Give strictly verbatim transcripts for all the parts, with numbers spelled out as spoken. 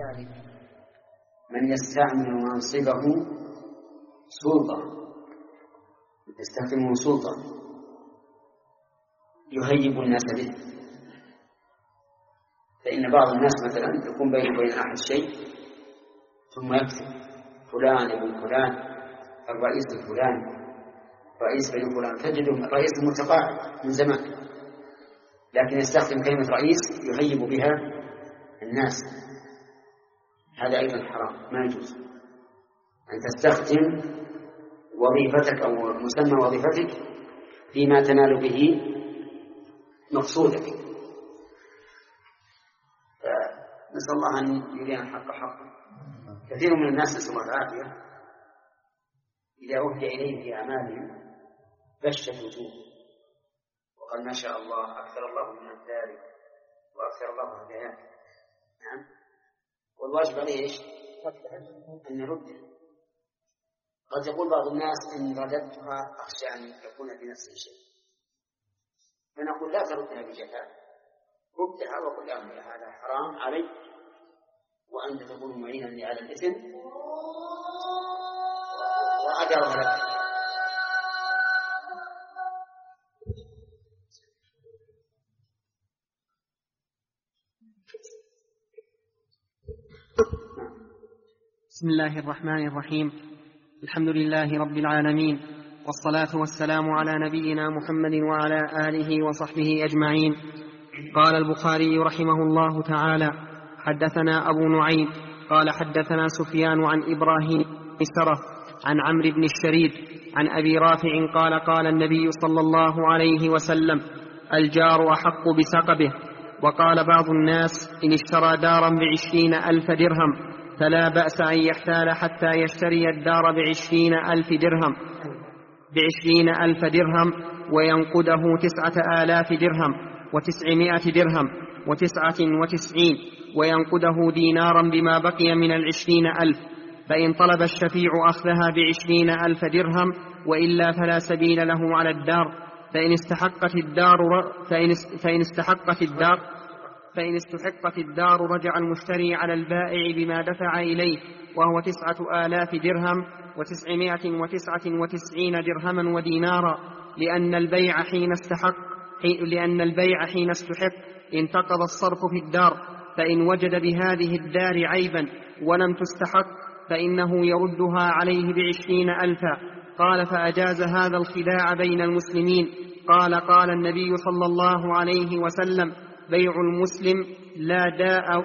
من يستعمل منصبه سلطة يستخدمه سلطة يهيب الناس به، فإن بعض الناس مثلا يكون بينه وبين أحد شيء ثم يكتب فلان ابن فلان الرئيس الفلاني رئيس بن فلان، تجده الرئيس المتقاعد من زمان، لكن يستخدم كلمة رئيس يهيب بها الناس. هذا أيضا حرام، ما يجوز أن تستخدم وظيفتك أو مسمى وظيفتك فيما تنال به مقصودك. نسأل الله أن يرينا الحق حقا. كثير من الناس نسأل الله العافية إذا أوحي إليه في أعمالهم بشت وجوه وقال ما شاء الله أكثر الله من ذلك وأكثر الله هدايات. نعم، والواجب عليه إيش؟ أن يرده. قد يقول بعض الناس إن رددتها أخشى أن يكون في نفسه شيء، فنقول لا تردها بجفاء، ردها وقل لهم هذا حرام عليك وأنت تكون معينا لي على الإثم وأجرها لك. بسم الله الرحمن الرحيم. الحمد لله رب العالمين، والصلاة والسلام على نبينا محمد وعلى آله وصحبه أجمعين. قال البخاري رحمه الله تعالى: حدثنا أبو نعيم قال حدثنا سفيان عن إبراهيم سرف عن عمرو بن الشريد عن أبي رافع قال قال النبي صلى الله عليه وسلم: الجار أحق بسقبه. وقال بعض الناس: إن اشترى دارا بعشرين ألف درهم فلا بأس أن يحتال حتى يشتري الدار بعشرين ألف درهم بعشرين ألف درهم وينقده تسعة آلاف درهم وتسعمائة درهم وتسعة وتسعين وينقده دينارا بما بقي من العشرين ألف، فإن طلب الشفيع أخذها بعشرين ألف درهم وإلا فلا سبيل له على الدار. فإن استحقت الدار فإن فإن استحقت الدار فإن استحقت الدار رجع المشتري على البائع بما دفع إليه، وهو تسعة آلاف درهم وتسعمائة وتسعة وتسعين درهما ودينارا، لأن البيع حين استحق لأن البيع حين استحق انتقض الصرف في الدار. فإن وجد بهذه الدار عيبا ولم تستحق فإنه يردها عليه بعشرين ألفا. قال: فأجاز هذا الخداع بين المسلمين. قال: قال النبي صلى الله عليه وسلم: بيع المسلم لا داء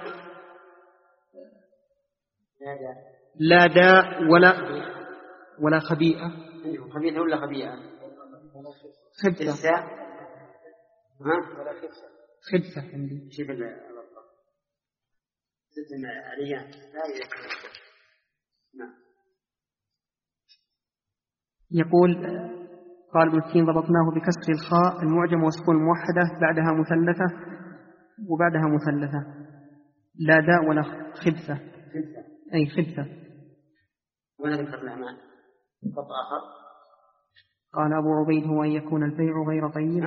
لا داء ولا ولا خبيئة خبيئة ولا خبيئة خبثة ها ولا خبثة خبثة عندي شوف الغلطة ست عليها. نعم. يقول: قال ابن التين: ضبطناه بكسر الخاء المعجم وسكون الموحدة بعدها مثلثة وبعدها مثلثة، لا داء ولا خبثة. أي خبثة. ولا ذكر الأعمال خط آخر. قال أبو عبيد: هو أن يكون البيع غير طيب.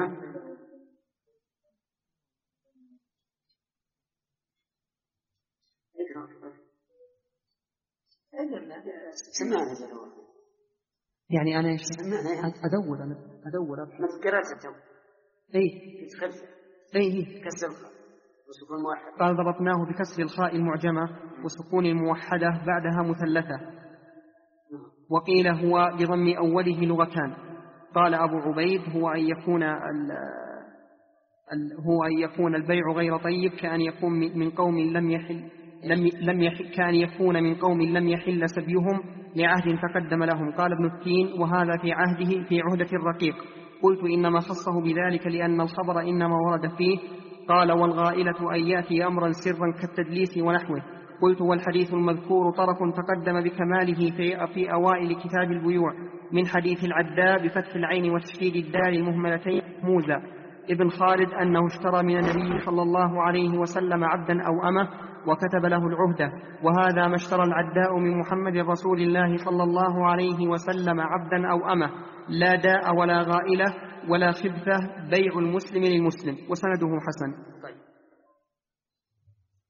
يعني أنا أدور أنا أدور ما تقرأت إيه خبثة. إيه كسر وسكون موحد. قال: ضبطناه بكسر الخاء المعجمة وسكون الموحدة بعدها مثلثة. وقيل هو بضم أوله لغتان. قال أبو عبيد: هو أن يكون ال ال هو أن يكون البيع غير طيب، كأن يكون من قوم لم يحل لم لم يحل كأن يكون من قوم لم يحل سبيهم لعهد تقدم لهم. قال ابن التين: وهذا في عهده في عهدة الرقيق. قلت: إنما خصه بذلك لأن الخبر إنما ورد فيه. قال: والغائلة أن يأتي أمرا سرا كالتدليس ونحوه. قلت: والحديث المذكور طرف تقدم بكماله في, في أوائل كتاب البيوع من حديث العداء بفتح العين وتشديد الدال المهملتين موزى ابن خالد أنه اشترى من النبي صلى الله عليه وسلم عبدا أو أمه وكتب له العهدة. وهذا ما اشترى العداء من محمد رسول الله صلى الله عليه وسلم عبدا أو أمه، لا داء ولا غائلة ولا خبثة، بيع المسلم للمسلم. وسنده حسن. طيب.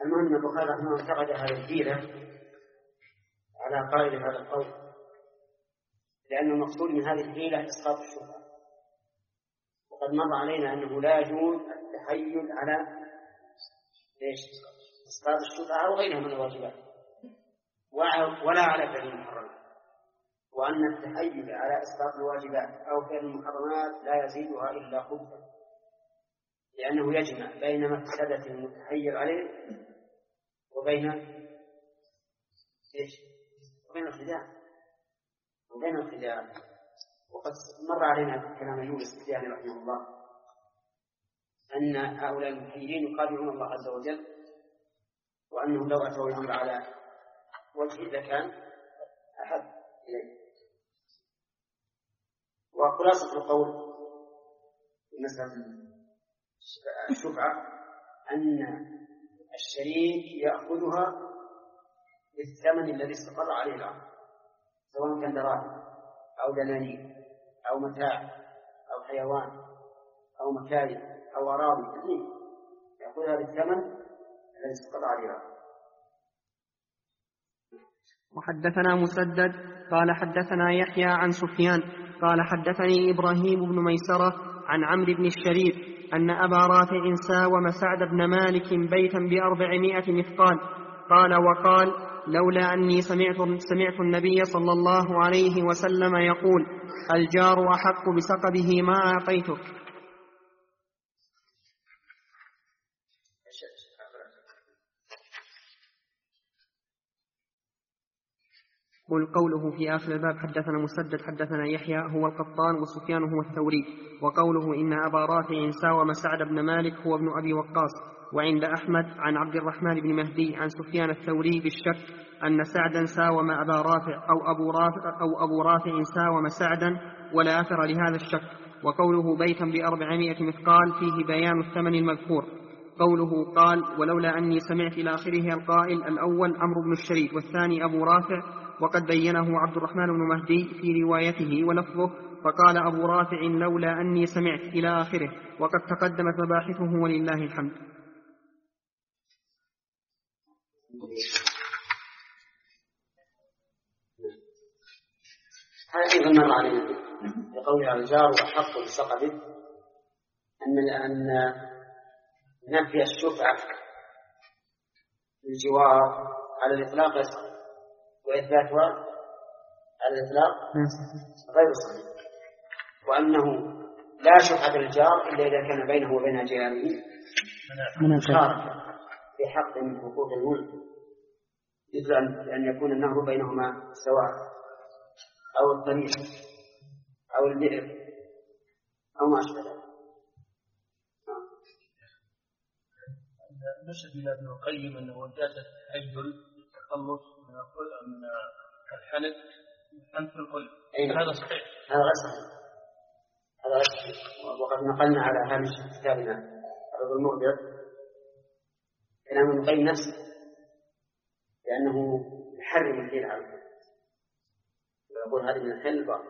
المهم البخاري رحمه الله انتقد هذه الحيلة على قائل هذا القول، لأن المقصود من هذه الحيلة إسقاط الشبهة، وقد مر علينا أنه لا يجوز التحيل على ليش إسقاط الشبهة أو غيرها من الواجبات ولا على فعل المحرمات، وأن التحيل على إسقاط الواجبات أو فعل المحرمات لا يزيدها إلا خبثا، لأنه يجمع بين مفسدة المتحيل عليه وبين إيش؟ وبين الخداع وبين الخداع. وقد مر علينا كلام يونس السختياني رحمه الله أن هؤلاء المتحيلين يخادعون الله عز وجل، وأنهم لو أتوا الأمر على وجه لكان أحب إليه. وخلاصة القول مثلا الشفعة أن الشريك يأخذها بالثمن الذي استقر عليه الأمر، سواء كان دراهم أو دنانير أو متاع أو حيوان أو مكاين أو أراضي، يأخذها بالثمن الذي استقر عليه الأمر. وحدثنا مسدد قال حدثنا يحيى عن سفيان قال حدثني إبراهيم بن ميسرة عن عمرو بن الشريف أن أبا رافع ساوم سعد بن مالك بيتا بأربعمائة مثقال، قال وقال لولا أني سمعت, سمعت النبي صلى الله عليه وسلم يقول الجار أحق بسقبه ما أعطيتك. قل قوله في آخر الباب حدثنا مسدد حدثنا يحيى هو القطان وسفيان هو الثوري، وقوله إن أبا رافع ساوم سعد بن مالك هو ابن أبي وقاص. وعند أحمد عن عبد الرحمن بن مهدي عن سفيان الثوري بالشك أن سعدا ساوم أبا رافع أو أبو رافع, أو أبو رافع ساوم سعدا ولا أثر لهذا الشك. وقوله بيتا بأربعمائة مثقال فيه بيان الثمن المذكور. قوله قال ولولا أني سمعت إلى آخره القائل الأول عمرو بن الشريف والثاني أبو رافع، وقد بينه عبد الرحمن بن مهدي في روايته ولفظه فقال أبو رافع لولا أني سمعت إلى آخره، وقد تقدمت مباحثه ولله الحمد. هذه مر علينا بقول الجار وحق بسقبه أن أن نفي الشفعة الجوار على الإطلاق يصح، وإثباتها على الإطلاق غير صحيح، وأنه لا شفعة للجار إلا إذا كان بينه وبين جاره مشاركة في حق من حقوق الملك، مثل أن يكون النهر بينهما سواء أو الطريق أو البئر أو ما أشبه ذلك. نشهد إلى ابن القيم أنه جاز التحيل التخلص من الحنث حنث القلب، هذا صحيح؟ هذا غير صحيح، هذا غير صحيح. وقد نقلنا على هامش كتابنا الرجل المغبر كلام ابن القيم نفسه، لأنه يحرم الحيل على الحنث ويقول هذه من الحيل الباطل.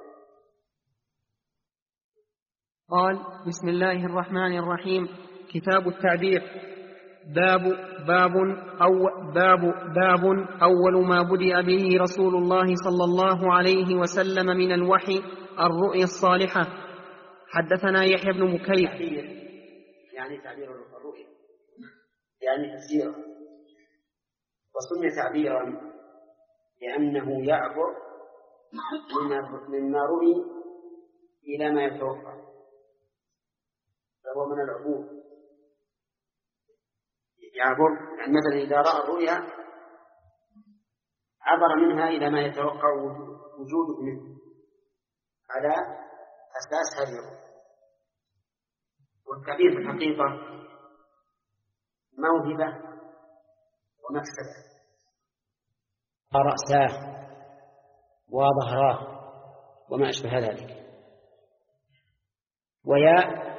قال بسم الله الرحمن الرحيم. كتاب التعبير. باب باب أو باب باب أول ما بدأ به رسول الله صلى الله عليه وسلم من الوحي الرؤيا الصالحة. حدثنا يحيى بن مكيف يعني تعبير الرؤيا يعني تفسيرا، وسمي تعبيرا لأنه يعبر مما رؤي إلى ما يتوقع، فهو من العبور يعبر. يعني مثلا إذا رأى الرؤيا عبر منها إلى ما يتوقع وجوده منه على أساس هذه الرؤيا. والتعبير في الحقيقة موهبة ومكسبة، رأساه وظهراه وما أشبه ذلك، وياء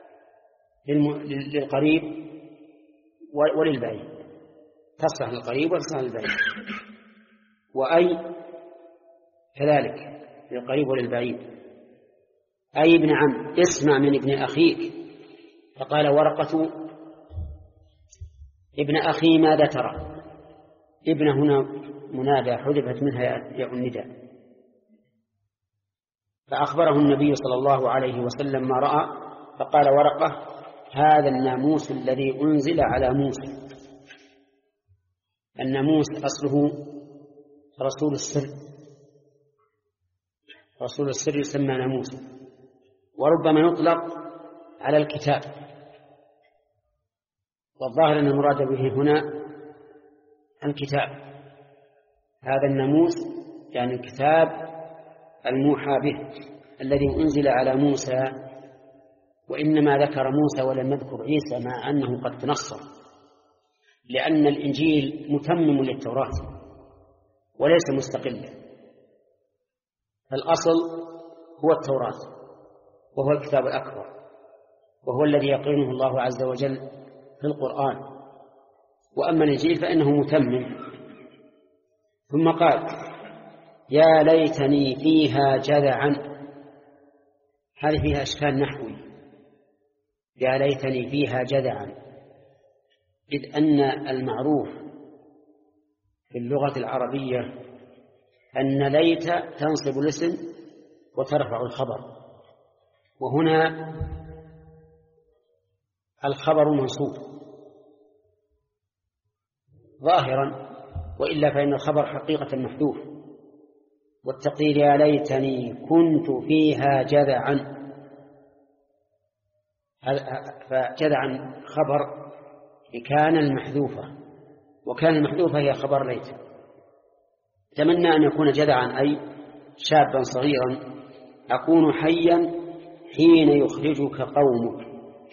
للقريب وللبعيد، تصلح للقريب وتصلح للبعيد، وأي كذلك للقريب وللبعيد. أي ابن عم اسمع من ابن أخيك، فقال ورقة ابن أخي ماذا ترى؟ ابن هنا منادى حذفت منها ياء النداء. فأخبره النبي صلى الله عليه وسلم ما رأى، فقال ورقة: هذا الناموس الذي أنزل على موسى. الناموس أصله رسول السر، رسول السر يسمى ناموس، وربما يطلق على الكتاب، والظاهر أن المراد به هنا الكتاب. هذا الناموس يعني الكتاب الموحى به الذي أنزل على موسى، وإنما ذكر موسى ولم يذكر عيسى مع أنه قد تنصر، لأن الإنجيل متمم للتوراة وليس مستقلا. الأصل هو التوراة وهو الكتاب الأكبر، وهو الذي يقينه الله عز وجل في القرآن، وأما الإنجيل فإنه متمم. ثم قال: يا ليتني فيها جذعا. هذه فيها إشكال نحوي، يا ليتني فيها جذعا، إذ أن المعروف في اللغة العربية أن ليت تنصب الاسم وترفع الخبر، وهنا الخبر منصوب ظاهرا، وإلا فإن الخبر حقيقة محذوف. والتقدير يا ليتني كنت فيها جذعا، فجذعا خبر كان المحذوفة، وكان المحذوفة هي خبر ليت. تمنى أن يكون جذعا أي شابا صغيرا، أكون حيا حين يخرجك قومك،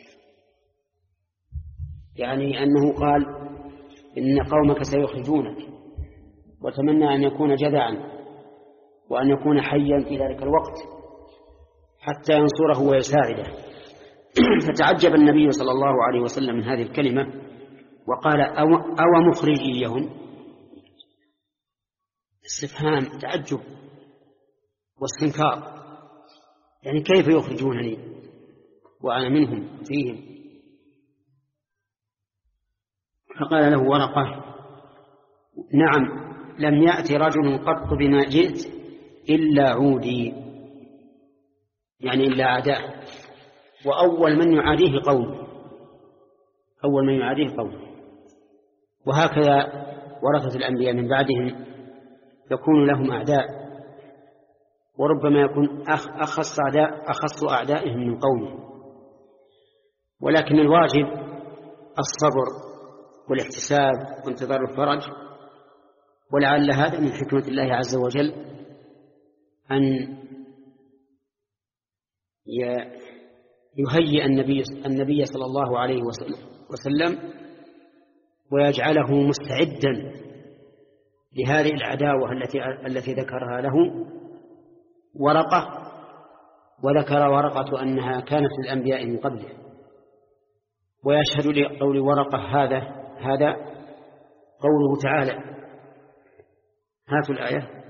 يعني أنه قال إن قومك سيخرجونك، وتمنى أن يكون جذعا وأن يكون حيا في ذلك الوقت حتى ينصره ويساعده. فتعجب النبي صلى الله عليه وسلم من هذه الكلمة وقال: أو, أو مخرجيهم؟ استفهام تعجب واستنكار، يعني كيف يخرجونني وأنا منهم فيهم؟ فقال له ورقة: نعم، لم يأتي رجل قط بما جئت إلا عودي، يعني إلا عداه، وأول من يعاديه قومه، أول من يعاديه قومه. وهكذا ورثة الأنبياء من بعدهم يكون لهم أعداء، وربما يكون أخص أعداء أخص أعدائهم من قومه، ولكن الواجب الصبر والاحتساب وانتظار الفرج. ولعل هذا من حكمة الله عز وجل أن يهيئ النبي النبي صلى الله عليه وسلم ويجعله مستعدا لهذه العداوة التي التي ذكرها له ورقة، وذكر ورقة أنها كانت للأنبياء من قبله. ويشهد لقول ورقة هذا هذا قوله تعالى: هاتوا الآية.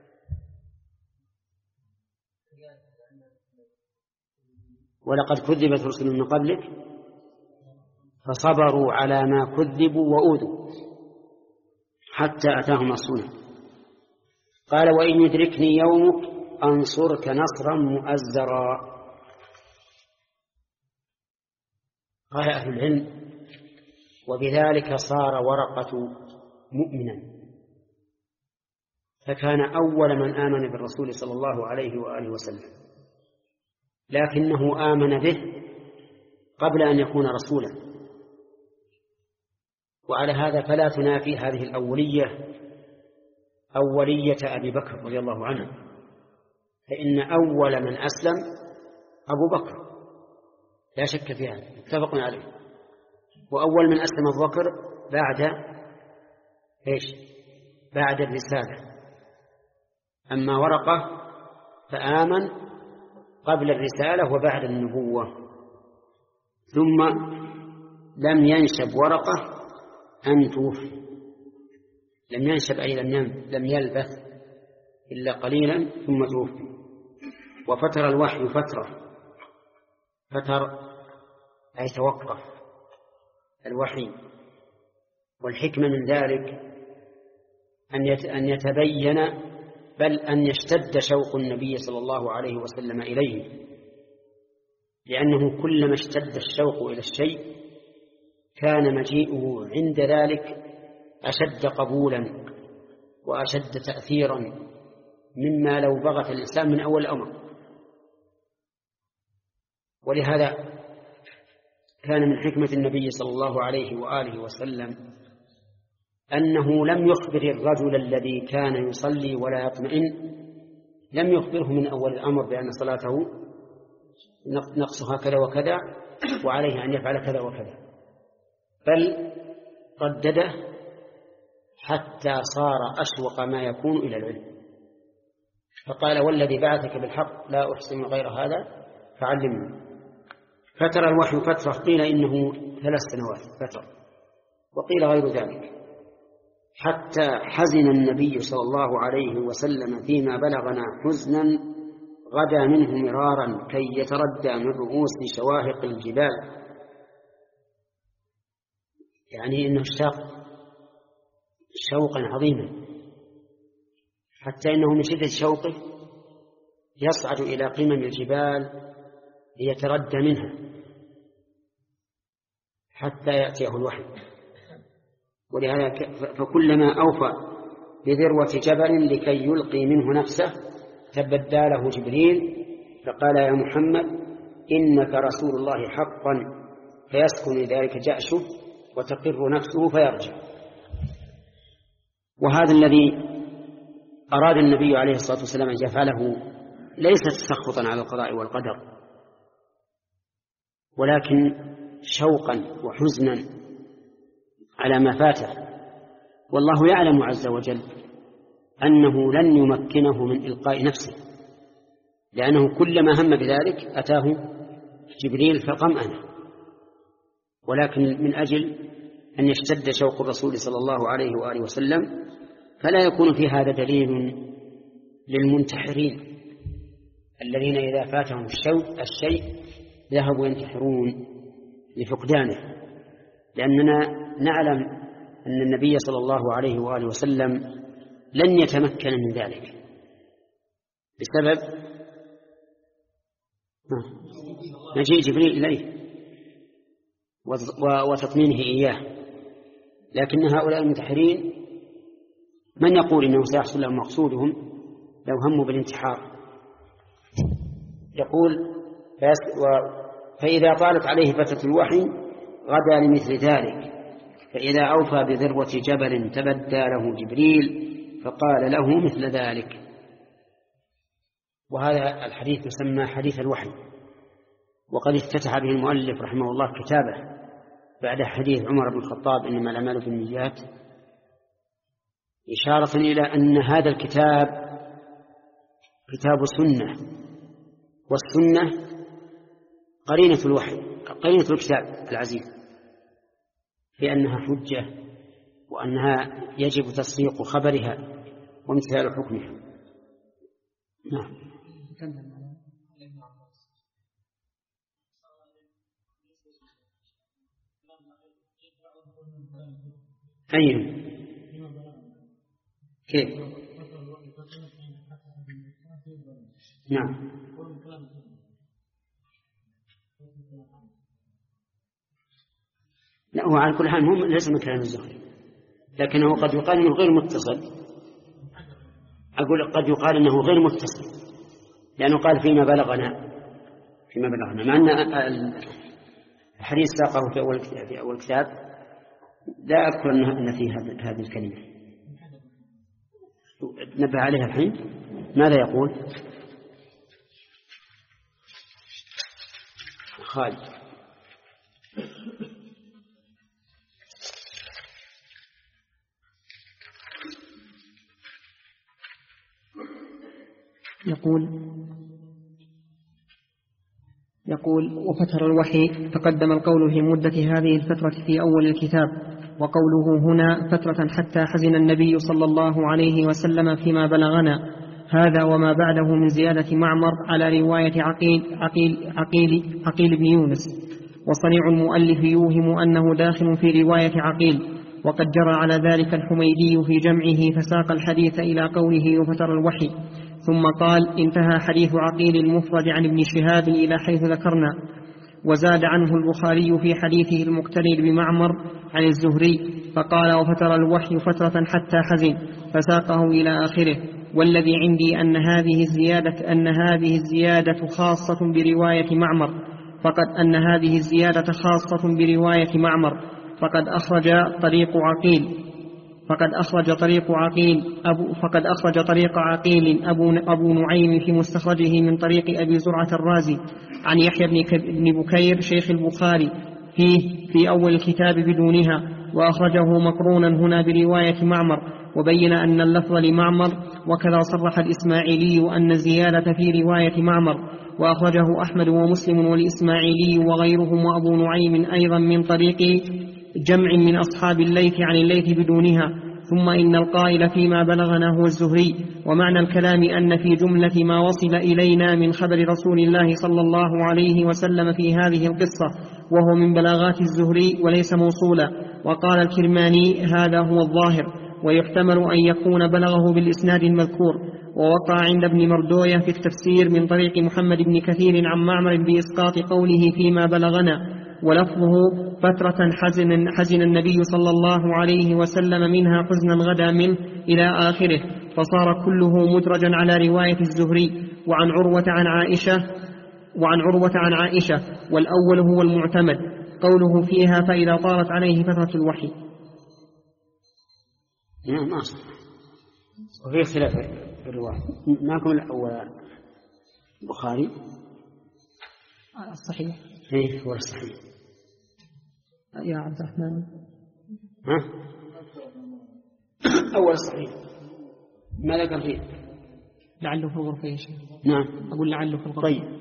ولقد كذبت رسل من قبلك فصبروا على ما كذبوا وأوذوا حتى أتاهم نصرنا. قال: وإن يدركني يومك أنصرك نصرا مؤزرا. قال أهل العلم: وبذلك صار ورقة مؤمنا، فكان أول من آمن بالرسول صلى الله عليه وآله وسلم، لكنه آمن به قبل أن يكون رسولا. وعلى هذا فلا تنافي هذه الأولية أولية أبي بكر رضي الله عنه، فإن أول من أسلم أبو بكر لا شك في هذا، متفق عليه. وأول من أسلم أبو بكر بعد إيش؟ بعد الرسالة. أما ورقة فآمن قبل الرسالة وبعد النبوة. ثم لم ينشب ورقة أن توفي، لم ينشب أي لم يلبث إلا قليلا ثم توفي. وفتر الوحي فترة، فتر أي توقف الوحي والحكمة من ذلك أن يتبين بل أن يشتد شوق النبي صلى الله عليه وسلم إليه، لأنه كلما اشتد الشوق إلى الشيء كان مجيئه عند ذلك أشد قبولا وأشد تأثيرا مما لو بغت الإنسان من أول الأمر. ولهذا كان من حكمة النبي صلى الله عليه وآله وسلم أنه لم يخبر الرجل الذي كان يصلي ولا يطمئن، لم يخبره من أول الأمر بأن صلاته نقصها كذا وكذا وعليه أن يفعل كذا وكذا، بل ردده حتى صار أشوق ما يكون إلى العلم، فقال: والذي بعثك بالحق لا أحسن غير هذا فعلمني. فترى الوحي فترة، قيل إنه ثلاث سنوات فترة، وقيل غير ذلك، حتى حزن النبي صلى الله عليه وسلم فيما بلغنا حزنا غدا منه مرارا كي يتردى من رؤوس شواهق الجبال، يعني إنه اشتاق شوقا عظيما حتى إنه من شدة شوقه يصعد إلى قمم الجبال ليتردى منها حتى يأتيه الوحي. ولهذا فكلما أوفى بذروة جبل لكي يلقي منه نفسه تبدى له جبريل فقال: يا محمد إنك رسول الله حقا، فيسكن ذلك جأشه وتقر نفسه فيرجع. وهذا الذي أراد النبي عليه الصلاة والسلام أن يفعله ليس تسخطا على القضاء والقدر، ولكن شوقا وحزنا على ما فاته، والله يعلم عز وجل أنه لن يمكنه من إلقاء نفسه، لأنه كلما هم بذلك أتاه جبريل فطمأنه، ولكن من أجل أن يشتد شوق الرسول صلى الله عليه وآله وسلم فلا يكون في هذا دليل للمنتحرين الذين إذا فاتهم الشيء ذهبوا ينتحرون لفقدانه، لأننا نعلم أن النبي صلى الله عليه وآله وسلم لن يتمكن من ذلك بسبب مجيء جبريل إليه وتطمينه إياه. لكن هؤلاء المنتحرين من يقول إنه سيحصل لهم مقصودهم لو هموا بالانتحار؟ يقول: فإذا طالت عليه فترة الوحي غدا لمثل ذلك، فإذا أوفى بذروة جبل تبدى له جبريل فقال له مثل ذلك. وهذا الحديث يسمى حديث الوحي، وقد افتتح به المؤلف رحمه الله كتابه بعد حديث عمر بن الخطاب إنما الأعمال بالنيات، إشارة إلى أن هذا الكتاب كتاب سنة، والسنة قرينة الوحي، قرينة الكتاب العزيز، لأنها حجة وأنها يجب تصديق خبرها وامتثال حكمها. نعم. أين؟ كيف؟ نعم. لا، هو على كل حال هم ليس من كلام الزهري، لكنه قد يقال انه غير متصل. اقول قد يقال انه غير متصل لانه قال فيما بلغنا فيما بلغنا مع ان الحديث ساقه في اول في اول كتاب لا اذكر ان فيه هذه الكلمه نبه عليها الحين. ماذا يقول خالد؟ يقول يقول وفتر الوحي تقدم القول في مدة هذه الفترة في أول الكتاب، وقوله هنا فترة حتى حزن النبي صلى الله عليه وسلم فيما بلغنا، هذا وما بعده من زيادة معمر على رواية عقيل, عقيل, عقيل, عقيل بن يونس. وصنيع المؤلف يوهم أنه داخل في رواية عقيل، وقد جرى على ذلك الحميدي في جمعه فساق الحديث إلى قوله وفتر الوحي، ثم قال انتهى حديث عقيل المفرد عن ابن شهاب إلى حيث ذكرنا. وزاد عنه البخاري في حديثه المقترن بمعمر عن الزهري فقال وفتر الوحي فترة حتى حزن، فساقه إلى آخره. والذي عندي أن هذه الزيادة أن هذه الزيادة خاصة برواية معمر فقد أن هذه الزيادة خاصة برواية معمر فقد أخرج طريق عقيل فقد أخرج طريق عقيل أبو فقد أخرج طريق عقيل أبو, أبو نعيم في مستخرجه من طريق أبي زرعة الرازي عن يحيى بن بكير شيخ البخاري فيه في أول الكتاب بدونها، وأخرجه مقرونا هنا برواية معمر، وبين أن اللفظ لمعمر، وكذا صرح الإسماعيلي أن الزيادة في رواية معمر، وأخرجه أحمد ومسلم والإسماعيلي وغيرهم وأبو نعيم أيضا من طريق جمع من أصحاب الليث عن الليث بدونها. ثم إن القائل فيما بلغنا هو الزهري، ومعنى الكلام أن في جملة ما وصل إلينا من خبر رسول الله صلى الله عليه وسلم في هذه القصة وهو من بلاغات الزهري وليس موصولا. وقال الكرماني هذا هو الظاهر، ويحتمل أن يكون بلغه بالإسناد المذكور. ووقع عند ابن مردوية في التفسير من طريق محمد بن كثير عن معمر بإسقاط قوله فيما بلغنا، ولفظه فترة حزن, حزن النبي صلى الله عليه وسلم منها حزنا غدا منه إلى آخره، فصار كله مدرجا على رواية الزهري. وعن عروة عن عائشة وعن عروة عن عائشة والأول هو المعتمد قوله فيها فإذا طارت عليه فترة الوحي. نعم ما صح، وفي اختلاف في الرواية. معكم الأول البخاري الصحيح. ايه هو الصحيح يا عبد الرحمن. ها أول الصحيح ما ذكر فيه؟ لعله في الغرفة يا شيخ. نعم أقول لعله في الغرفة. طيب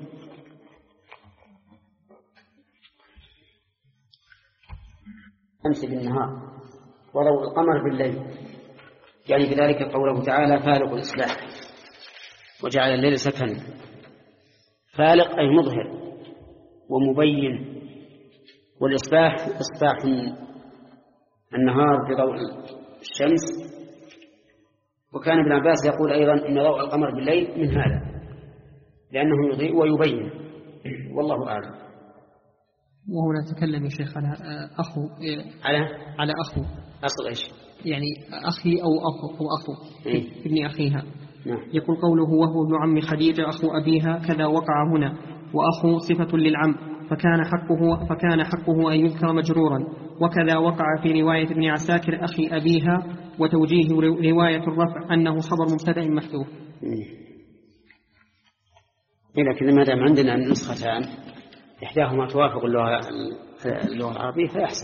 أمس بالنهار وضوء القمر بالليل، يعني بذلك قوله تعالى فالق الإصباح وجعل الليل سكنا. فالق أي مظهر ومبين، والإصباح إصباح النهار بضوء الشمس. وكان ابن عباس يقول أيضا إن ضوء القمر بالليل من هذا لأنه يضيء ويبين، والله أعلم. وهنا تكلم يا شيخ على أخو على على أخو أصل إيش؟ يعني أخي أو أخو أو أخو إيه؟ ابن أخيها. نعم. يقول قوله وهو ابن عم خديجة أخو أبيها كذا وقع هنا، وأخو صفة للعم فكان حقه فكان حقه أن يذكر مجرورا، وكذا وقع في رواية ابن عساكر أخي أبيها، وتوجيه رواية الرفع أنه خبر مبتدأ محذوف. إيه لكن ما دام عندنا النسختان إحداهما توافق اللغة اللغة العربية فأحسن.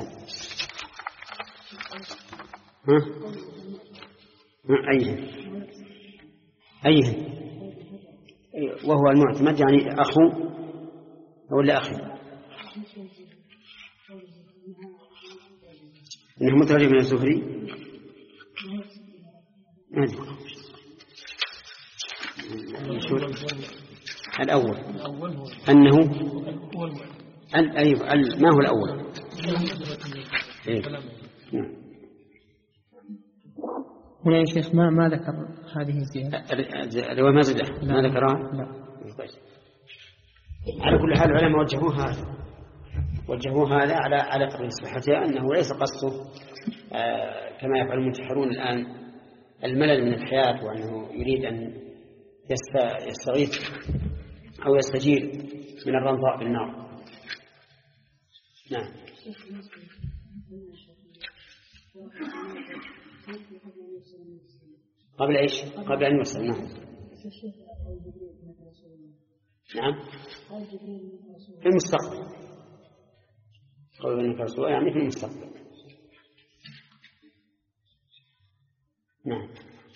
ها؟ أيه أيه وهو المعتمد يعني أخو ولا أخي، إنه مترجم من الزهري. الأول أنه أيوة ما هو الأول؟ إيه؟ هنا يا شيخ ما ما ذكر هذه الزيادة. الرواية ما زادها ما ذكرها. لا. على كل حال العلماء وجهوا هذا وجهوا هذا على على قدر صحتها، أنه ليس قصده آه كما يفعل المنتحرون الآن الملل من الحياة، وأنه يريد أن يستغيث أو يستجير من الرمضاء بالنار. نعم. قبل إيش؟ قبل أن يرسل. نعم. نعم. في المستقبل. قول إنك رسول يعني في المستقبل. نعم.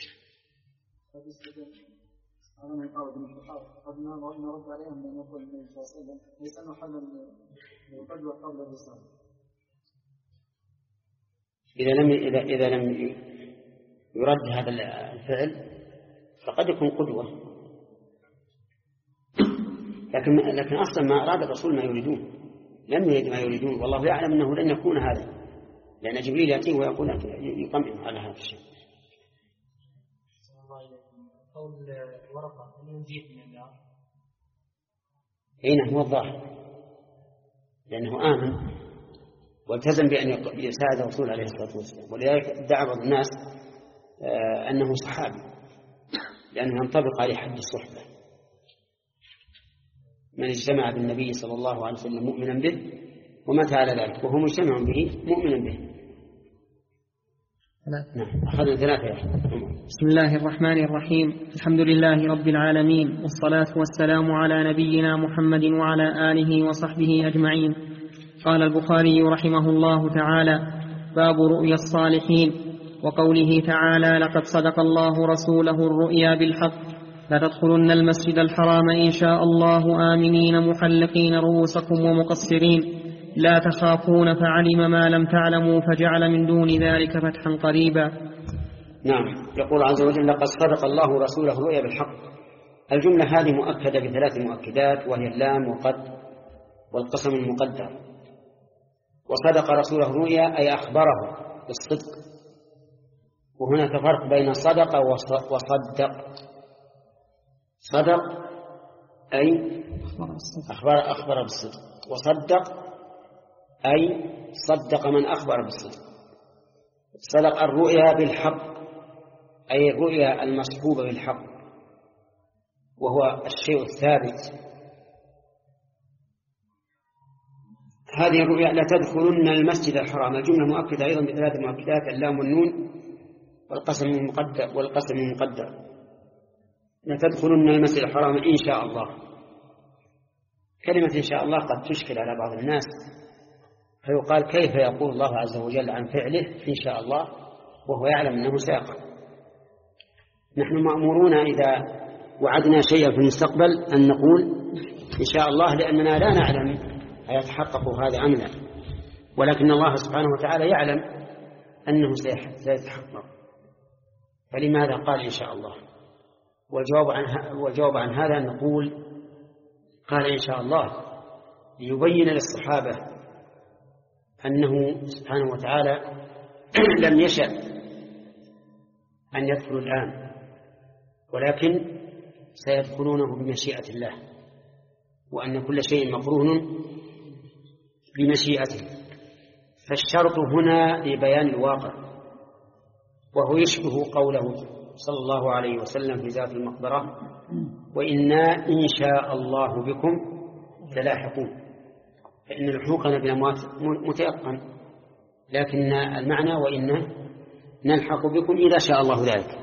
إذا لم إذا إذا لم يرد هذا الفعل فقد يكون قدوة، لكن لكن أصلا ما أراد الرسول ما يريدون، لم يريد ما يريدون، والله يعلم أنه لن يكون هذا لأن جبريل يأتيه ويقول يطمئن على هذا الشيء. قول ورقة ينجيه من النار. أين هو الظاهر؟ لأنه آمن والتزم بأن يساعد الرسول عليه الصلاة والسلام، ولذلك ادعى بعض الناس أنه صحابي لأنه ينطبق عليه حد الصحبة. من اجتمع بالنبي صلى الله عليه وسلم مؤمنا به ومات على ذلك وهو مجتمع به مؤمنا به. نعم أخذنا ثلاثة يا أخي. بسم الله الرحمن الرحيم. الحمد لله رب العالمين، والصلاة والسلام على نبينا محمد وعلى آله وصحبه أجمعين. قال البخاري رحمه الله تعالى: باب رؤيا الصالحين، وقوله تعالى: لقد صدق الله رسوله الرؤيا بالحق لتدخلن المسجد الحرام إن شاء الله آمنين محلقين رؤوسكم ومقصرين لا تخافون فعلم ما لم تعلموا فجعل من دون ذلك فتحا قريبا. نعم. يقول عز وجل: لقد صدق الله رسوله الرؤيا بالحق. الجملة هذه مؤكدة بثلاث مؤكدات، وهي اللام وقد والقسم المقدر. وصدق رسوله الرؤيا أي أخبره بالصدق، وهناك فرق بين صدق وصدق. صدق أي أخبر, أخبر بالصدق، وصدق أي صدق من أخبر بالصدق. صدق الرؤيا بالحق أي الرؤيا المصحوبة بالحق، وهو الشيء الثابت. هذه الرؤيا: لا تدخلن المسجد الحرام. الجملة مؤكدة أيضا بثلاث مؤكدات: اللام والنون والقسم المقدر والقسم المقدر. لا تدخلن المسجد الحرام إن شاء الله. كلمة إن شاء الله قد تشكل على بعض الناس، فيقال: كيف يقول الله عز وجل عن فعله إن شاء الله وهو يعلم أنه سيقع؟ نحن مأمورون إذا وعدنا شيئا في المستقبل أن نقول إن شاء الله، لأننا لا نعلم هيتحقق هذا أم لا، ولكن الله سبحانه وتعالى يعلم أنه سيتحقق، فلماذا قال إن شاء الله؟ والجواب عن, والجواب عن هذا أن نقول: قال إن شاء الله ليبين للصحابة أنه سبحانه وتعالى لم يشأ أن يدخلوا الآن، ولكن سيدخلونه بمشيئة الله، وأن كل شيء مقرون بمشيئته. فالشرط هنا لبيان الواقع، وهو يشبه قوله صلى الله عليه وسلم في ذات المقبرة: وإنا إن شاء الله بكم للاحقون. فإن لحوقنا بالأموات متيقن، لكن المعنى وإنا نلحق بكم إذا شاء الله ذلك.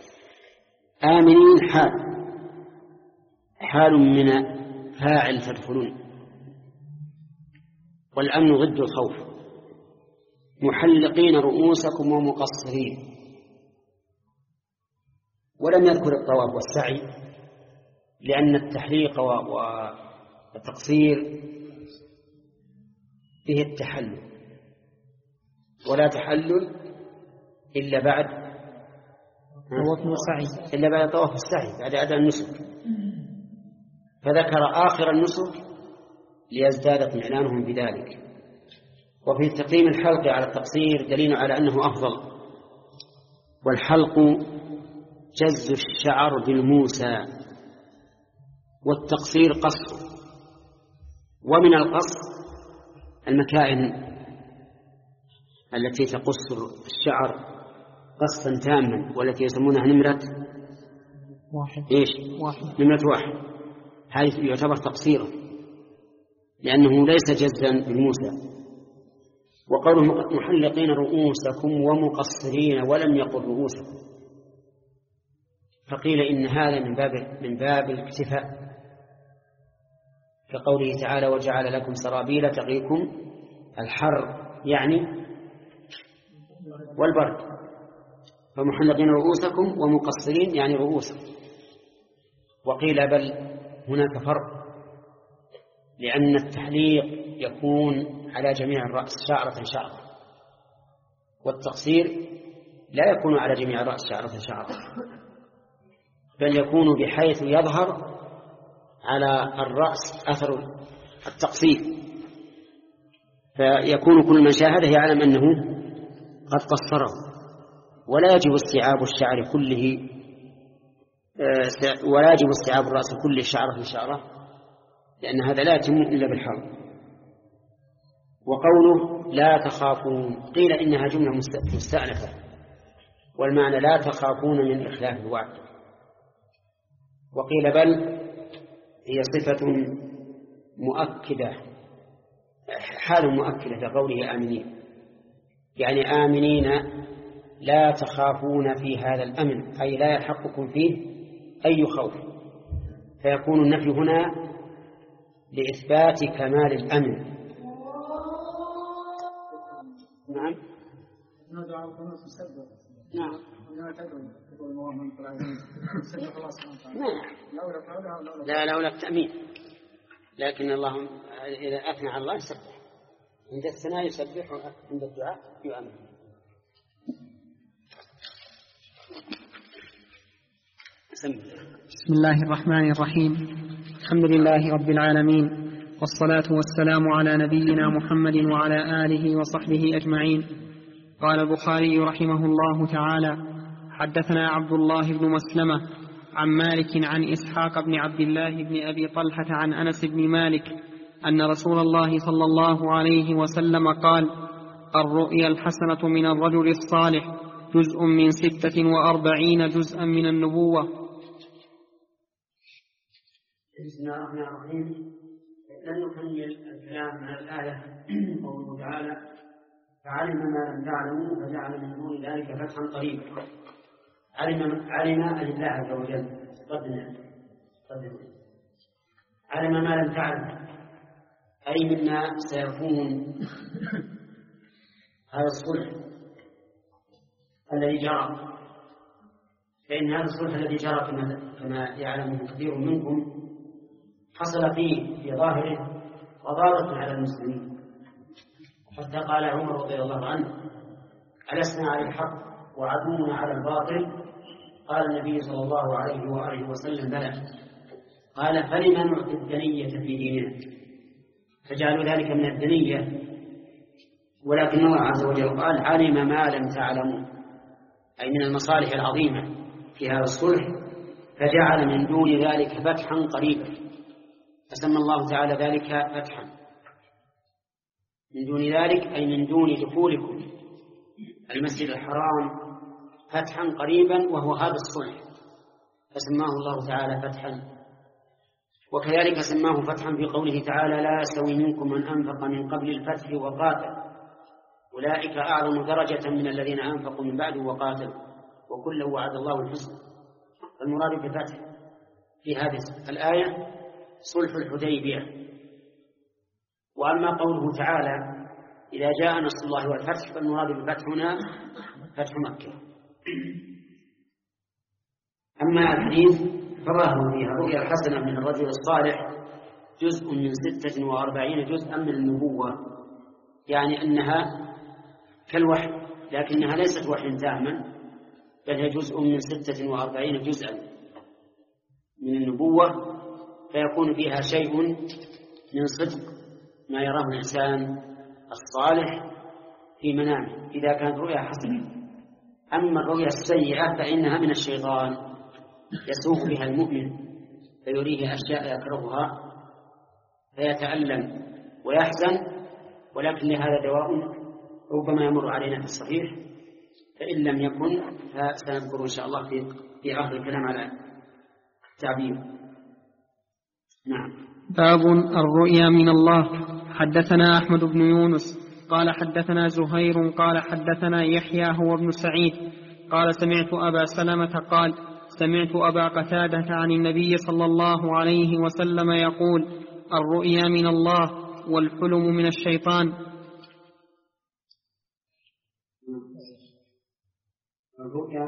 آمنين حال حال من فاعل تدخلون، والأمن ضد الخوف. محلقين رؤوسكم ومقصرين، ولم يذكر الطواف والسعي، لأن التحليق والتقصير فيه التحلل، ولا تحلل إلا بعد طواف والسعي إلا بعد طواف السعي بعد أداء النسك. فذكر آخر النسك ليزداد اطمئنانهم بذلك. وفي تقييم الحلق على التقصير دليل على أنه أفضل. والحلق جز الشعر بالموسى، والتقصير قصر. ومن القصر المكائن التي تقص الشعر قصا تاما، والتي يسمونها نمرة واحد. إيش؟ واحد. نمرة واحد. هذا يعتبر تقصيرا لأنه ليس جزا بالموسى. وقوله محلقين رؤوسكم ومقصرين ولم يقل رؤوسكم، فقيل إن هذا من باب من باب الاكتفاء، كقوله تعالى: وجعل لكم سرابيل تقيكم الحر يعني والبرد. فمحلقين رؤوسكم ومقصرين يعني رؤوسكم. وقيل بل هناك فرق، لأن التحليق يكون على جميع الرأس شعرة شعرة، والتقصير لا يكون على جميع الرأس شعرة شعرة، بل يكون بحيث يظهر على الرأس أثر التقصير، فيكون كل من شاهده يعلم أنه قد قصره، ولا يجب استيعاب الشعر كله ولا يجب استيعاب الرأس كله شعرة في شعرة، لأن هذا لا يتم إلا بالحرب. وقوله لا تخافون قيل إنها جملة مستأنفة، والمعنى لا تخافون من إخلاف الوعد، وقيل بل هي صفة مؤكدة، حال مؤكدة لقوله آمنين، يعني آمنين لا تخافون في هذا الأمن، أي لا يحقكم فيه أي خوف، فيكون النفي هنا لإثبات كمال الأمن. نعم نعم لا لا ولا التأمين، لكن الله إذا أثنى على الله يسبح، عند الثناء يسبح، عند الدعاء يؤمن. بسم الله الرحمن الرحيم. الحمد لله رب العالمين، والصلاة والسلام على نبينا محمد وعلى آله وصحبه أجمعين. قال البخاري رحمه الله تعالى: حدثنا عبد الله بن مسلمة عن مالك عن إسحاق بن عبد الله بن أبي طلحة عن أنس بن مالك أن رسول الله صلى الله عليه وسلم قال: الرؤيا الحسنة من الرجل الصالح جزء من ستة وأربعين جزءا من النبوة. بسم الله الرحمن الرحيم. لن نكمل الكلام عن الآية قوله تعالى: فعلم ما لم تعلموا فجعل من دون ذلك فتحا قريبا. علم علم الله عز وجل قدنا قدنا علم ما لم تعلم، أي مما سيكون هذا الصلح الذي جرى، فإن هذا الصلح الذي جرى كما يعلمه كثير منكم حصل فيه في ظاهره غضاضة على المسلمين، حتى قال عمر رضي الله عنه: ألسنا على الحق وعدونا على الباطل؟ قال النبي صلى الله عليه وآله وسلم: بلى. قال: فلما نعطي الدنية في ديننا؟ فجعلوا ذلك من الدنية، ولكن الله عز وجل قال: علم ما لم تعلموا، أي من المصالح العظيمة في هذا الصلح، فجعل من دون ذلك فتحا قريبا، فسمى الله تعالى ذلك فتحا. من دون ذلك أي من دون دخولكم المسجد الحرام فتحا قريبا، وهو هذا الصلح، فسماه الله تعالى فتحا. وكذلك سماه فتحا في قوله تعالى: لا يستوي منكم من أنفق من قبل الفتح وقاتل أولئك أعظم درجة من الذين أنفقوا من بعد وقاتلوا وكلا وعد الله الحسنى. المراد بالفتح في هذه الآية صلح الحديبية. وأما قوله تعالى: إذا جاء نصر الله والفتح، فالمراد بالفتح هنا فتح مكة. أما الحديث فظاهر فيها الرؤيا الحسنة من الرجل الصالح جزء من ستة وأربعين جزءا من النبوة، يعني أنها كالوحي، لكنها ليست وحي تاما، بل هي جزء من ستة وأربعين جزءا من النبوة، فيكون فيها شيء من صدق ما يراه الإنسان الصالح في منامه إذا كانت رؤيا حسنة. أما الرؤيا السيئة فإنها من الشيطان يسوق بها المؤمن، فيريه أشياء يكرهها فيتألم ويحزن، ولكن لهذا دواء ربما يمر علينا في الصحيح، فإن لم يكن فسنذكر إن شاء الله في في آخر الكلام على التعبير. نعم. باب الرؤيا من الله. حدثنا أحمد بن يونس قال حدثنا زهير قال حدثنا يحيى هو ابن سعيد قال سمعت أبا سلمة قال سمعت أبا قتادة عن النبي صلى الله عليه وسلم يقول: الرؤيا من الله والحلم من الشيطان. الرؤيا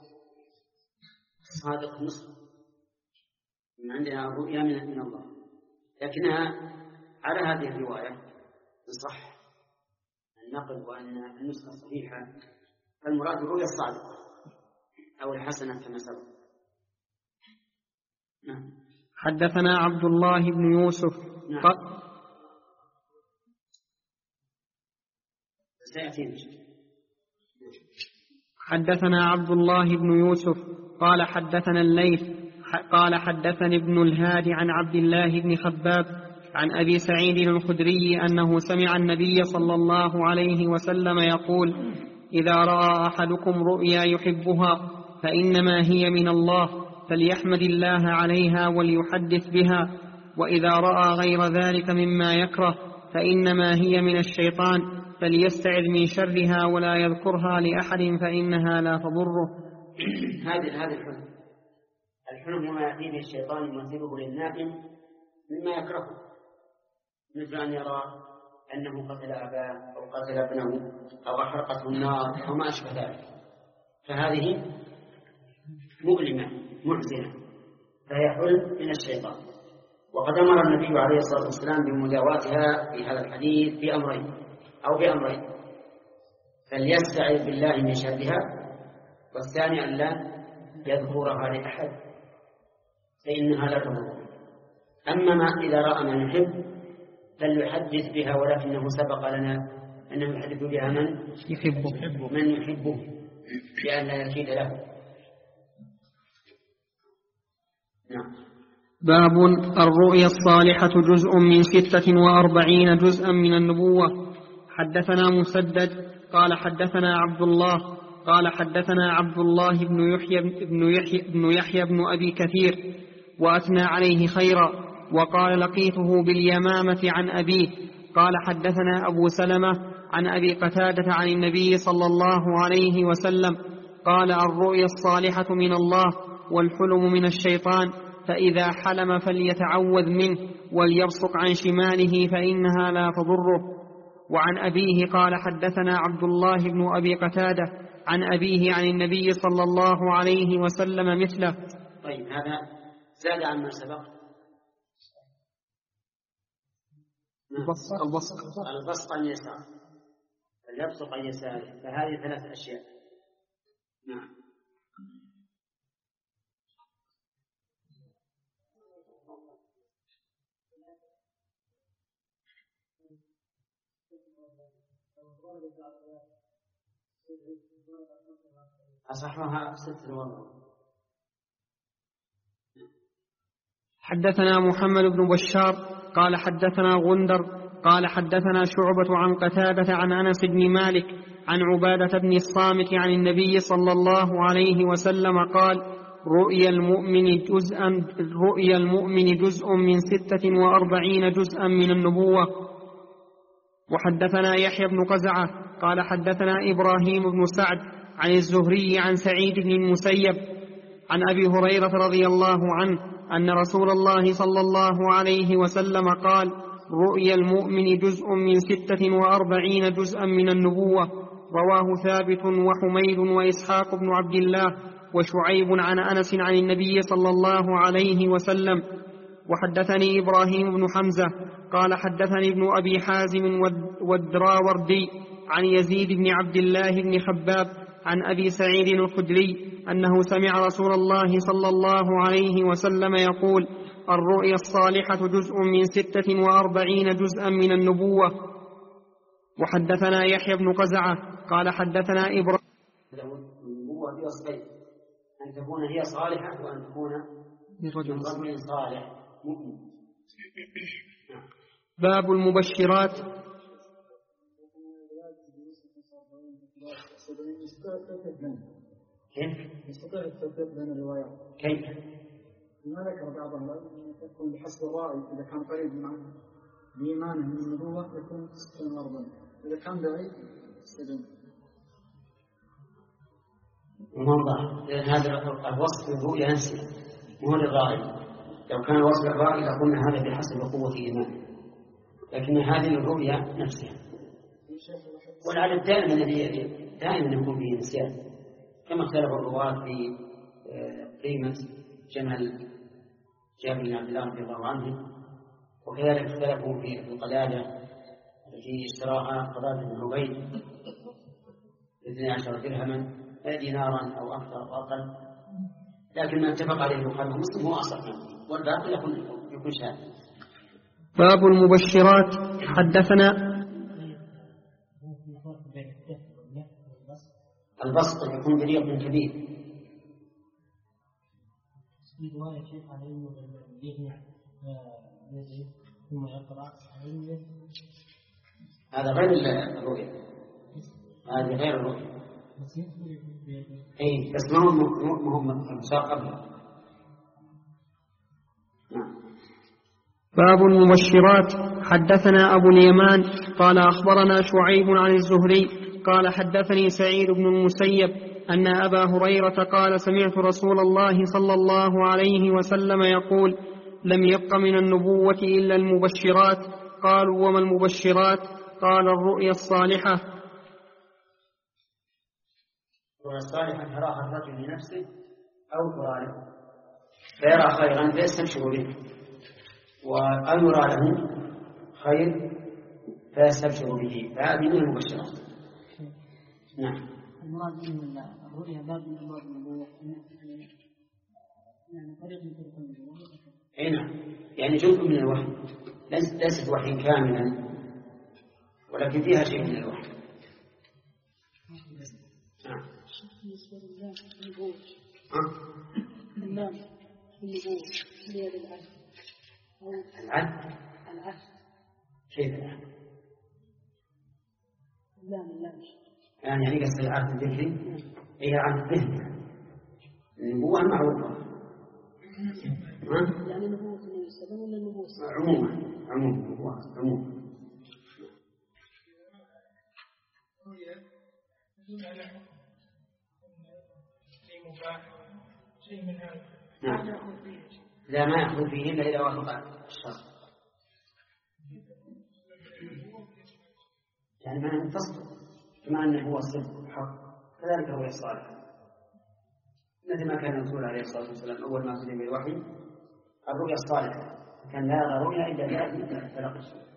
صادق نصف من عندنا، الرؤيا من الله، لكنها على هذه الرواية صح النقل وأن النسخة صحيحة، فالمراد الرؤيا الصادقة أو الحسنة كما سبق. نعم. حدثنا عبد الله بن يوسف. نعم. سيأتينا حدثنا عبد الله بن يوسف قال حدثنا الليث قال حدثني ابن الهادي عن عبد الله بن خباب عن أبي سعيد الخدري أنه سمع النبي صلى الله عليه وسلم يقول: إذا رأى أحدكم رؤيا يحبها فإنما هي من الله فليحمد الله عليها وليحدث بها، وإذا رأى غير ذلك مما يكره فإنما هي من الشيطان فليستعذ من شرها ولا يذكرها لأحد فإنها لا تضره. هذا هذا الحلم الحلم ما يأتي به الشيطان يمثله للنائم مما يكرهه، مثل أن يرى أنه قتل أباه أو قتل ابنه أو أحرقته النار أو ما أشبه ذلك، فهذه مؤلمة محزنة فهي حلم من الشيطان. وقد أمر النبي عليه الصلاة والسلام بمداواتها في هذا الحديث بأمرين أو بأمرين: فليستعذ بالله من شرها، والثاني أن لا يذكرها لأحد فإنها لا تضره. أما ما إذا رأى من يحب فليحدث بها، ولكنه سبق لنا أنه يحدث بها من يحبه من يحبه بأن لا يكيد له. نعم. باب الرؤيا الصالحة جزء من ستة وأربعين جزءا من النبوة. حدثنا مسدد قال حدثنا عبد الله قال حدثنا عبد الله بن يحيى بن يحيى بن, يحيى بن أبي كثير وأثنى عليه خيرا، وقال لقيته باليمامة عن أبيه قال حدثنا أبو سلمة عن أبي قتادة عن النبي صلى الله عليه وسلم قال: الرؤيا الصالحة من الله والحلم من الشيطان، فإذا حلم فليتعوذ منه وليبصق عن شماله فإنها لا تضره. وعن أبيه قال حدثنا عبد الله بن أبي قتادة عن أبيه عن النبي صلى الله عليه وسلم مثله. طيب، هذا زاد عن ما سبق. البصق البصق البصق عن يسار، اليبصق عن يساره، فهذه ثلاث أشياء. نعم. أصحها ست الوضع. حدثنا محمد بن بشار قال حدثنا غندر قال حدثنا شعبة عن قتادة عن أنس بن مالك عن عبادة بن الصامت عن النبي صلى الله عليه وسلم قال: رؤيا المؤمن جزءا رؤيا المؤمن جزء من ستة وأربعين جزءا من النبوة. وحدثنا يحيى بن قزعة قال حدثنا إبراهيم بن سعد عن الزهري عن سعيد بن المسيب عن أبي هريرة رضي الله عنه أن رسول الله صلى الله عليه وسلم قال: رؤيا المؤمن جزء من ستة وأربعين جزءا من النبوة. رواه ثابت وحميد وإسحاق بن عبد الله وشعيب عن أنس عن النبي صلى الله عليه وسلم. وحدثني إبراهيم بن حمزة قال حدثني ابن أبي حازم والدراوردي عن يزيد بن عبد الله بن خباب عن أبي سعيد الخدري أنه سمع رسول الله صلى الله عليه وسلم يقول: الرؤيا الصالحة جزء من ستة وأربعين جزءا من النبوة. وحدثنا يحيى بن قزعة قال حدثنا إبراهيم. النبوة هي صحيح أن تكون هي صالحة وأن تكون من رجل صالح مؤمن. باب المبشرات. كيف؟ يستطيع التفريق بين الروايات. كيف؟ ما ذكر بعضها يكون بحسب الرأي، إذا كان قريب من بإيمانه من النبوة يكون ستة وأربعين، إذا كان بعيد سبعين. والله هذا الوصف الرؤيا نفسه مو للرأي. لو كان وصف الرأي لقلنا هذا بحسب قوة إيمانه، لكن هذه الرؤيا نفسها. والعدد دائما الذي دائما يكون فيه نسيان، كما اختلف الرواة في قيمة جمل جابر بن عبد الله رضي الله عنه، وكذلك اختلفوا في القلادة التي اشتراها قلادة بن عبيد اثني عشر درهما دينارا أو أكثر أو أقل، لكن ما اتفق عليه البخاري ومسلم هو أصح منه، والباقي يكون يكون شاذ. باب المبشرات. حدثنا البسط يكون بريق كبير. في رواية شيخ على إنه يجمع يديه ثم يقرأ على إنه هذا غير الرؤية، هذه غير الرؤية. أي بس ما هم ما هم مسار قبله. باب المبشرات. حدثنا أبو اليمان قال أخبرنا شعيب عن الزهري قال حدثني سعيد بن المسيب أن أبا هريرة قال سمعت رسول الله صلى الله عليه وسلم يقول لم يبق من النبوة إلا المبشرات. قالوا وما المبشرات؟ قال الرؤيا الصالحة. الرؤيا الصالحة تراها الرجل لنفسه أو ترى له فيرى خيرا فيستبشر به، وأن يرى له خير فيستبشر به، فهذه من المبشرات. نعم. المراد من الرؤيا باب من أبواب النبوة، يعني طريق من طرق النبوة. أي نعم، يعني جزء من الوحي، ليست وحي كاملا ولكن فيها شيء من الوحي. نعم. بالنسبة للنبوة النام النبوة هي للعهد أو العهد. العهد كيف العهد؟ اللام اللام يعني يعني قصد العهد الذكري هي عهد الذهن، النبوة معروفة. يعني نبوة النبي صلى الله عليه وسلم ولا النبوة عموما عموما عموما نعم. لا ما يأخذ فيه إلا إذا وافق الشرع، يعني ما ينتصر كما أنه هو الصدق الحق كذلك هو الصالح، مثل ما كان الرسول عليه الصلاة والسلام أول ما سلم بالوحي الرؤيا الصالحة، كان لا يرى رؤيا إلا جاءت من تلقي الشرع.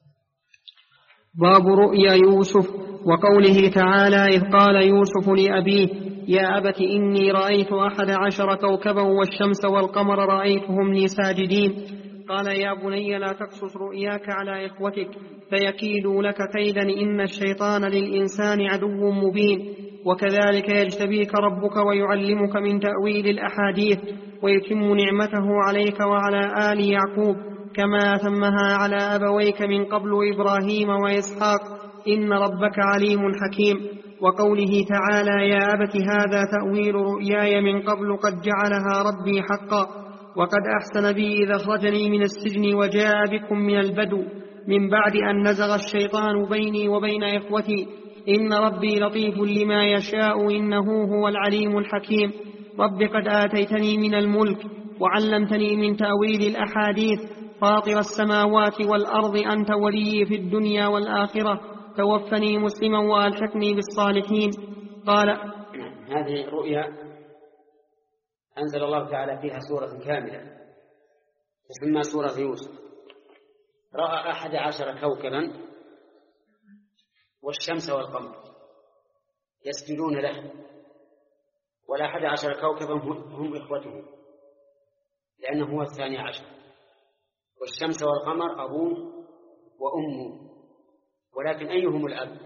باب رؤيا يوسف وقوله تعالى إذ قال يوسف لأبيه يا أبت إني رأيت أحد عشر كوكبا والشمس والقمر رأيتهم لي ساجدين. قال يا بني لا تقصص رؤياك على إخوتك فيكيدوا لك كيدا إن الشيطان للإنسان عدو مبين. وكذلك يجتبيك ربك ويعلمك من تأويل الأحاديث ويتم نعمته عليك وعلى آل يعقوب كما أتمها على أبويك من قبل إبراهيم وإسحاق إن ربك عليم حكيم. وقوله تعالى يا أبت هذا تأويل رؤياي من قبل قد جعلها ربي حقا وقد أحسن بي إذا أخرجني من السجن وجاء بكم من البدو من بعد أن نزغ الشيطان بيني وبين إخوتي إن ربي لطيف لما يشاء إنه هو العليم الحكيم. رب قد آتيتني من الملك وعلمتني من تأويل الأحاديث فاطر السماوات والأرض أنت ولي في الدنيا والآخرة توفني مسلما وألحقني بالصالحين. قال هذه رؤيا أنزل الله تعالى فيها سورة كاملة تسمى سورة يوسف. رأى أحد عشر كوكبا والشمس والقمر يسجدون له، والأحد عشر كوكبا هم إخوته لأنه هو الثاني عشر، والشمس والقمر أبوه وأمه، ولكن أيهم الأب؟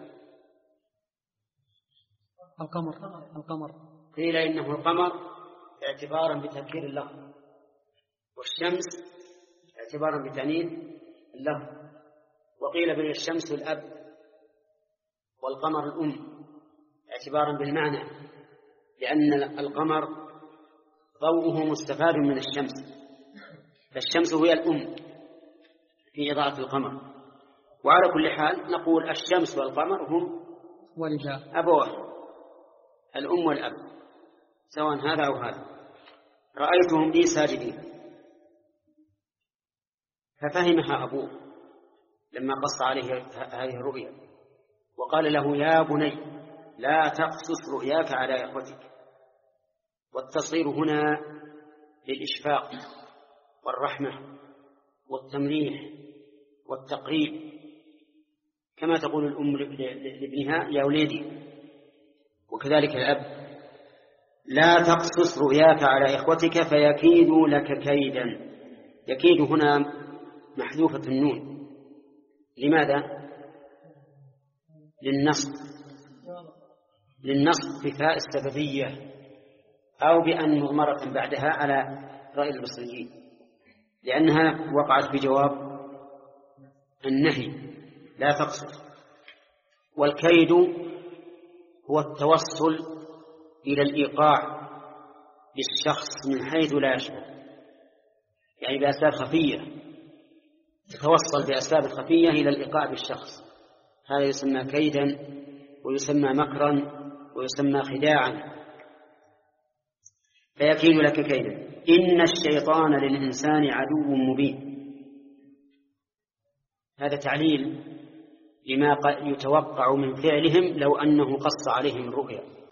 القمر. القمر قيل إنه القمر اعتبارا بتذكير اللفظ، والشمس اعتبارا بتأنيث اللفظ، وقيل بين الشمس الأب والقمر الأم اعتبارا بالمعنى، لأن القمر ضوءه مستفاد من الشمس، فالشمس هي الأم في إضاءة القمر. وعلى كل حال نقول الشمس والقمر هم أبوه الأم والأب سواء هذا أو هذا. رأيتهم لي ساجدين، ففهمها أبوه لما قص عليه هذه الرؤيا وقال له يا بني لا تقصص رؤياك على إخوتك. والتصغير هنا للإشفاق والرحمة والتمريح والتقريب، كما تقول الأم لابنها يا وليدي، وكذلك الأب لا تقصص رؤياك على إخوتك فيكيدوا لك كيدا. يكيد هنا محذوفة النون، لماذا؟ للنصب، للنص بفاء السببية أو بأن مضمرة بعدها على رأي البصريين، لأنها وقعت بجواب النهي لا تقصد. والكيد هو التوصل إلى الإيقاع بالشخص من حيث لا يشعر، يعني بأسباب خفية، تتوصل بأسباب خفية إلى الإيقاع بالشخص، هذا يسمى كيدا ويسمى مكرا ويسمى خداعا. فيكيد لك كيدا. إن الشيطان للإنسان عدو مبين، هذا تعليل لما يتوقع من فعلهم لو أنه قص عليهم الرؤيا.